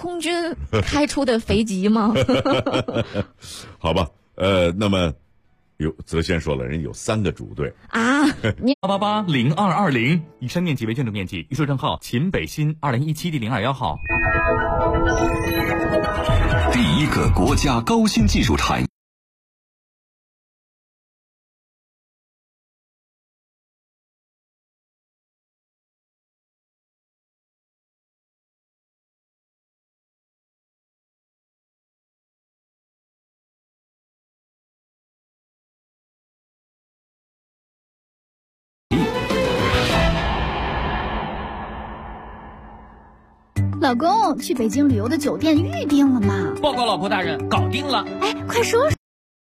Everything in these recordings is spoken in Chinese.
空军开出的飞机吗？ 好吧，那么泽先说了，人有3个主队啊，你 8880220，以上面积为建筑面积，预售证号秦北新2017第021号。 第一个国家高新技术产业。 老公，去北京旅游的酒店预定了吗？ 报告老婆大人，搞定了。 哎，快说说。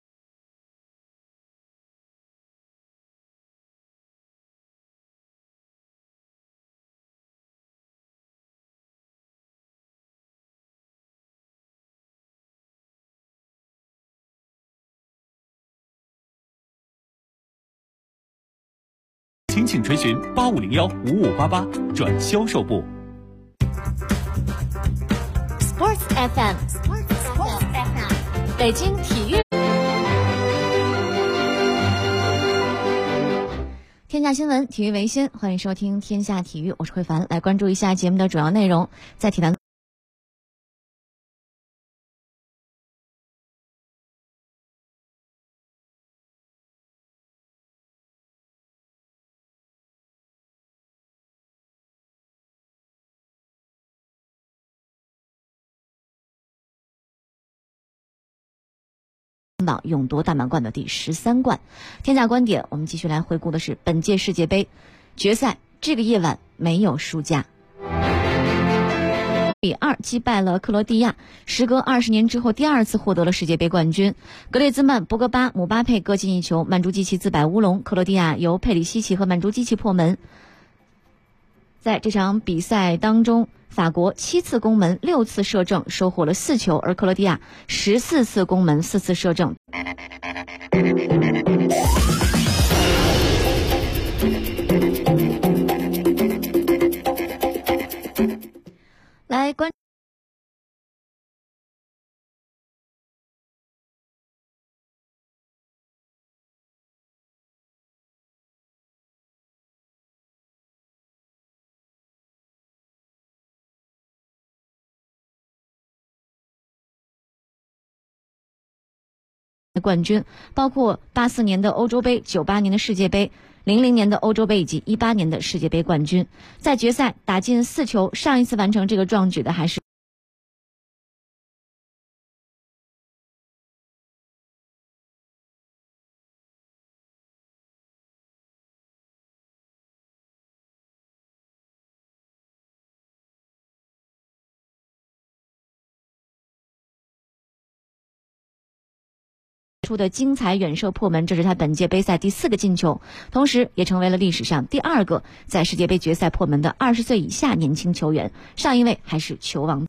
请垂询85015588转销售部。 Sports FM， 北京体育。天下新闻，体育为先，欢迎收听天下体育，我是慧凡，来关注一下节目的主要内容。在体坛榜勇夺大满贯的第13冠。天下观点，我们继续来回顾的是本届世界杯决赛，这个夜晚没有输家。比2击败了克罗地亚，时隔20年之后第2次获得了世界杯冠军。格列兹曼、博格巴、姆巴佩各进1球，曼朱基奇自摆乌龙，克罗地亚由佩里西奇和曼朱基奇破门。在这场比赛当中，法国7次攻门6次射正，收获了4球，而克罗地亚14次攻门4次射正。来关冠军包括84年的欧洲杯、98年的世界杯、00年的欧洲杯以及18年的世界杯冠军。在决赛打进4球，上一次完成这个壮举的还是出的精彩远射破门，这是他本届杯赛第4个进球，同时也成为了历史上第2个在世界杯决赛破门的20岁以下年轻球员，上一位还是球王。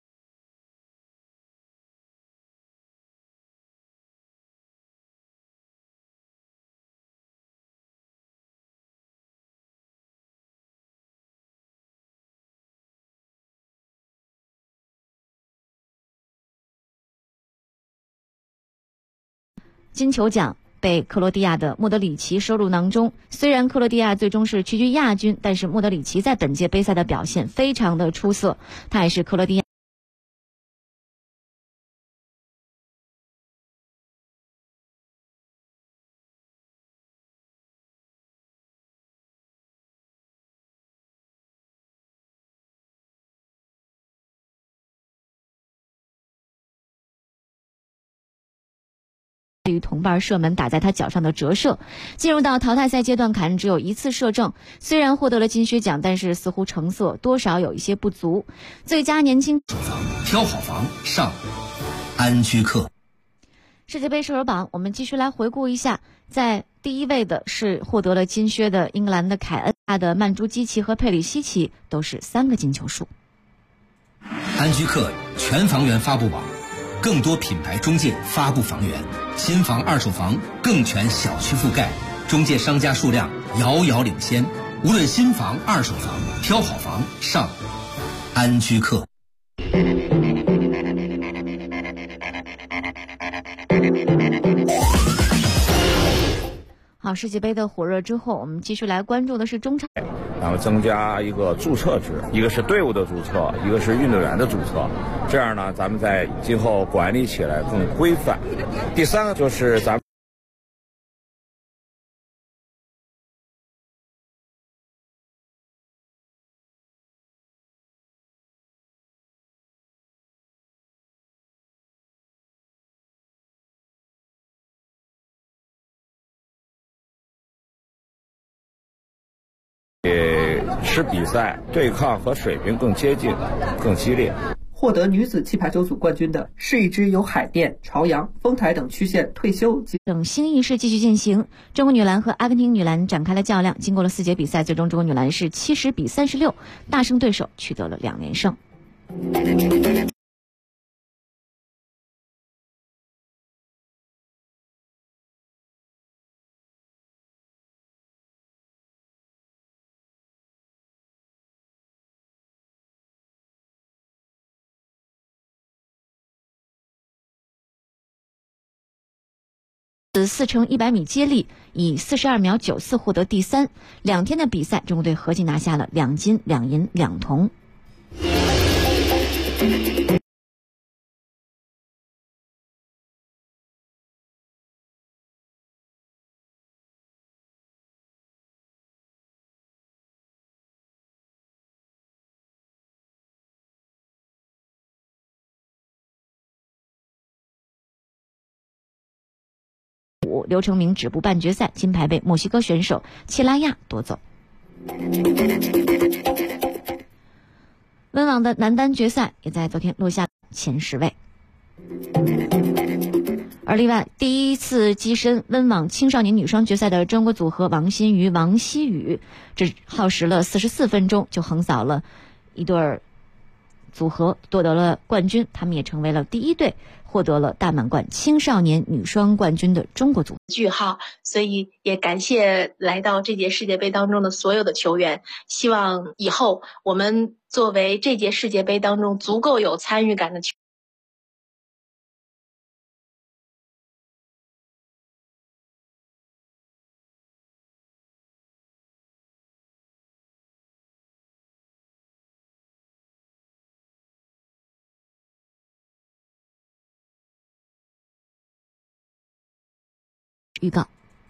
金球奖被克罗地亚的莫德里奇收入囊中。虽然克罗地亚最终是屈居亚军，但是莫德里奇在本届杯赛的表现非常的出色，他也是克罗地亚与同伴射门打在他脚上的折射。进入到淘汰赛阶段，凯恩只有1次射正，虽然获得了金靴奖，但是似乎成色多少有一些不足。最佳年轻挑好房上安居客。 世界杯射手榜，我们继续来回顾一下，在第1位的是获得了金靴的英格兰的凯恩，他的曼朱基奇和佩里西奇都是3个进球数。 安居客全房源发布网，更多品牌中介发布房源，新房二手房更全小区覆盖，中介商家数量遥遥领先。无论新房二手房，挑好房上安居客。 好世界杯的火热之后，我们继续来关注的是中超。 然后增加一个注册制，一个是队伍的注册，一个是运动员的注册，这样呢，咱们在今后管理起来更规范。第三个就是咱们使比赛对抗和水平更接近、更激烈。 获得女子气排球组冠军的是一支由海淀、朝阳、丰台等区县退休等新仪式继续进行。中国女篮和阿根廷女篮展开了较量，经过了4节比赛，最终中国女篮是70-36大胜对手，取得了2连胜。4乘100米接力以42秒94获得第3。2天的比赛，中国队合计拿下了2金2银2铜。刘成明止步半决赛，金牌被墨西哥选手切拉亚夺走。温网的男单决赛也在昨天落下前10位。而另外，第一次跻身温网青少年女双决赛的中国组合王欣瑜、王希雨，只耗时了44分钟就横扫了一对组合，夺得了冠军。他们也成为了第一对获得了大满贯青少年女双冠军的中国组合。 句号，所以也感谢来到这届世界杯当中的所有的球员，希望以后我们作为这届世界杯当中足够有参与感的球员。 预告。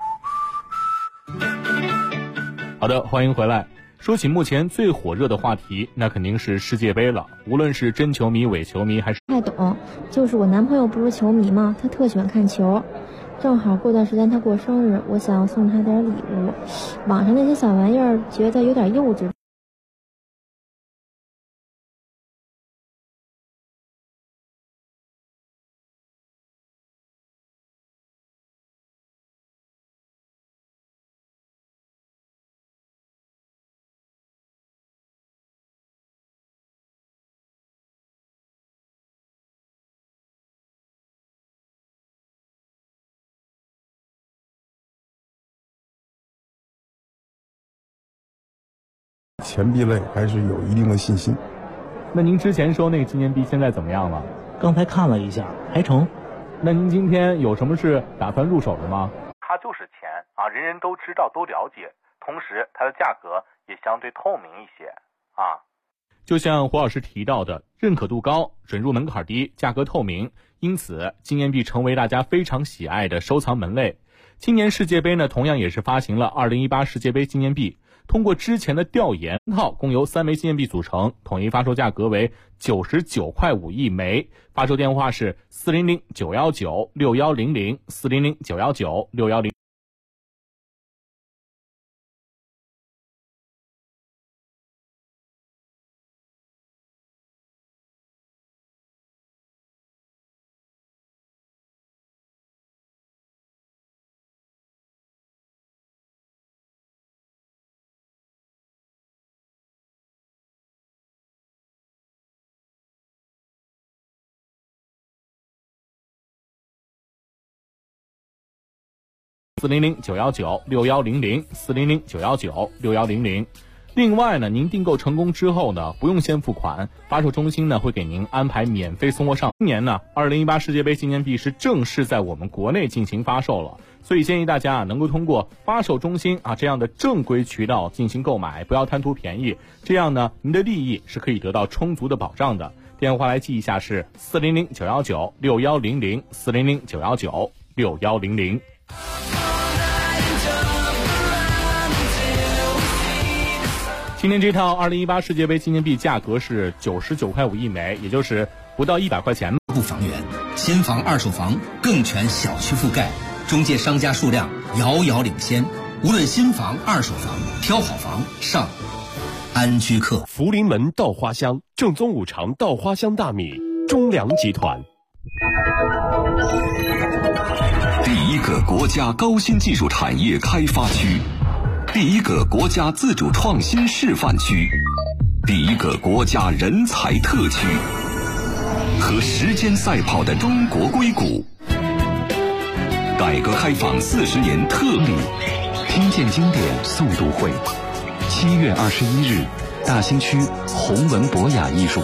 好的，欢迎回来。说起目前最火热的话题，那肯定是世界杯了。无论是真球迷、伪球迷，还是太懂，就是我男朋友不是球迷嘛，他特喜欢看球。正好过段时间他过生日，我想送他点礼物。网上那些小玩意儿觉得有点幼稚。 钱币类还是有一定的信心。 那您之前说那个纪念币现在怎么样了？ 刚才看了一下，还成。 那您今天有什么是打算入手的吗？它就是钱啊，人人都知道都了解，同时它的价格也相对透明一些啊。就像胡老师提到的，认可度高，准入门槛低，价格透明，因此纪念币成为大家非常喜爱的收藏门类。今年世界杯呢，同样也是发行了2018世界杯纪念币。通过之前的调研，套共由3枚纪念币组成，统一发售价格为99.5块一枚，发售电话是400-919-6100 400-919-6100。400-919-6100 400-919-6100。另外呢，您订购成功之后呢，不用先付款，发售中心呢会给您安排免费送货上。今年呢，2018世界杯纪念币是正式在我们国内进行发售了。 所以建议大家能够通过发售中心这样的正规渠道进行购买，不要贪图便宜，这样呢您的利益是可以得到充足的保障的。电话来记一下是400-919-6100 400-919-6100。今年这套2018世界杯纪念币价格是99.5块一枚，也就是不到100块钱。 不房源，新房二手房更全小区覆盖，中介商家数量遥遥领先。无论新房二手房，挑好房上安居客。 福临门稻花香，正宗五常稻花香大米，中粮集团。 第一个国家高新技术产业开发区，第一个国家自主创新示范区，第一个国家人才特区，和时间赛跑的中国硅谷。改革开放40年特例，听见经典诵读会，7月21日，大兴区弘文博雅艺术